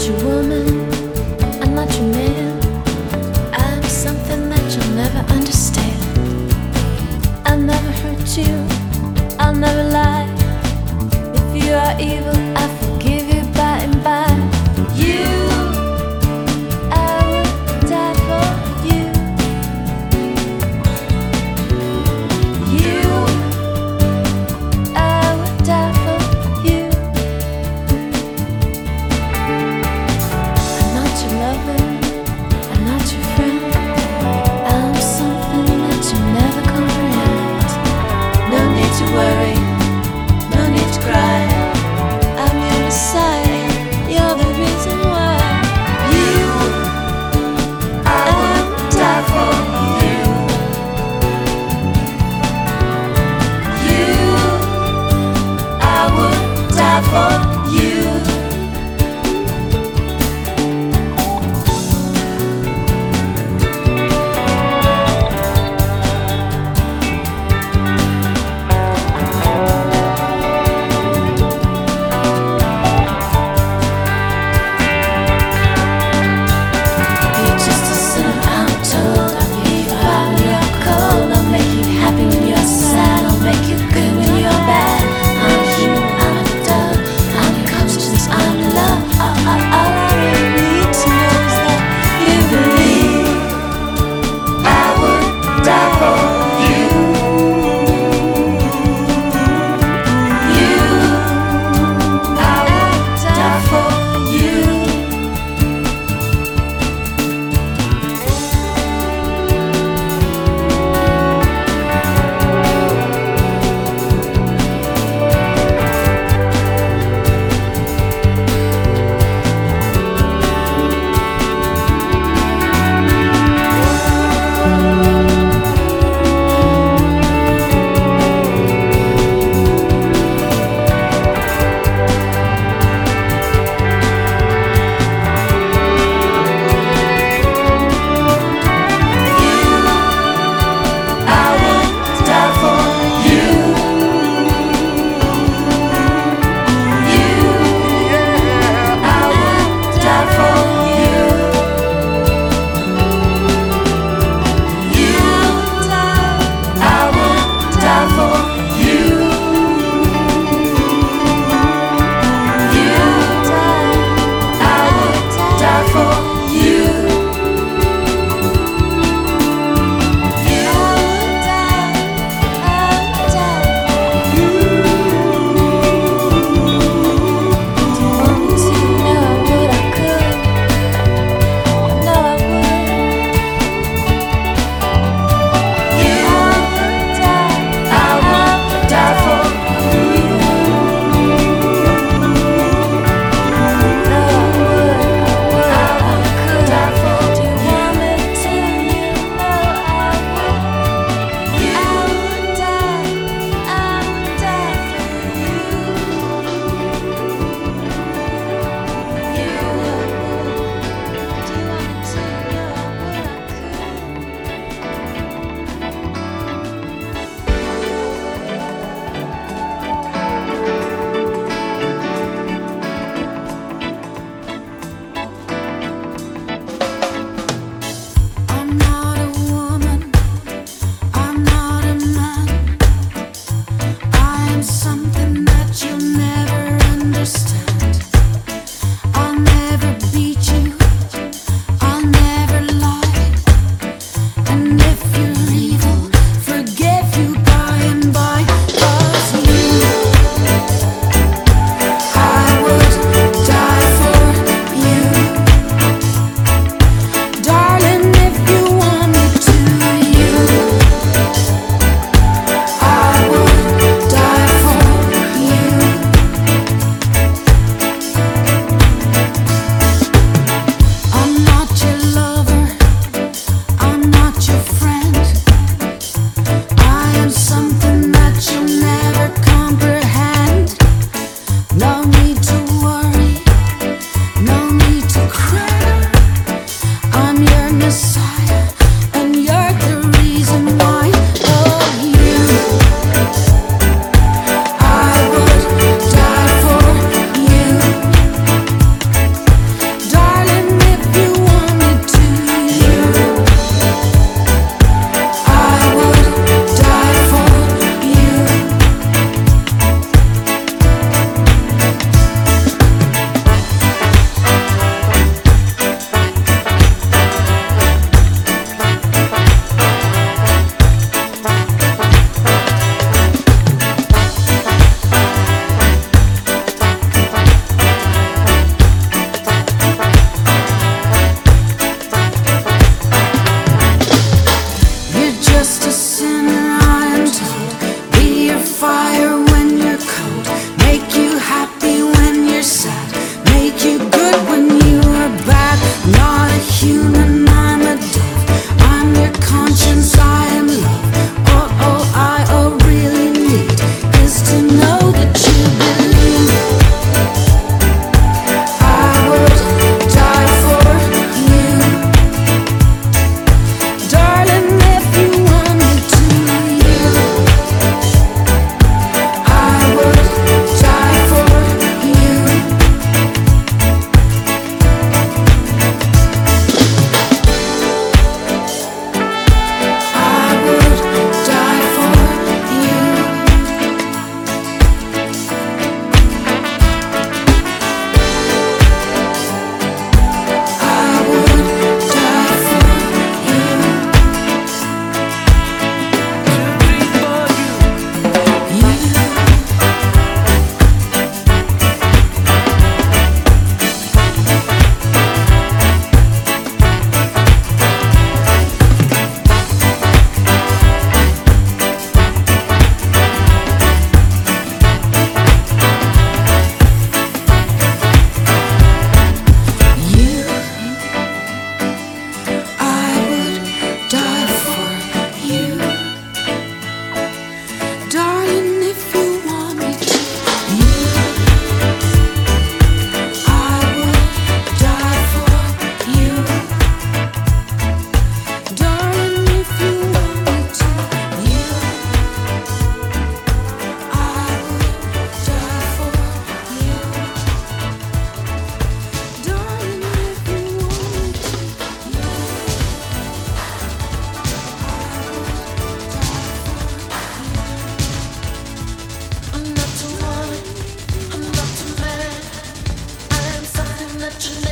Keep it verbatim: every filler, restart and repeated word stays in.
not your woman, I'm not your man. I'm something that you'll never understand. I'll never hurt you, I'll never lie. If you are evil, I forgive you by and by. You, I would die for you. You, I would die for you. I'm not your lover, I'm not your friend. I'm something that you never comprehend. No need to worry, no need to cry. I'm your Messiah, you're the reason why. You, I would die for you. You, I would die for you. You're just a sinner, I'm told. I'll make you hot when you're cold. I'll make you happy when you're sad. I'll make you good when you're bad. I'm a human, I'm a dove. I'm your conscience, I'm your love. All, all, all I really need to know is that you believe I would die for you. You, I would die for you. much.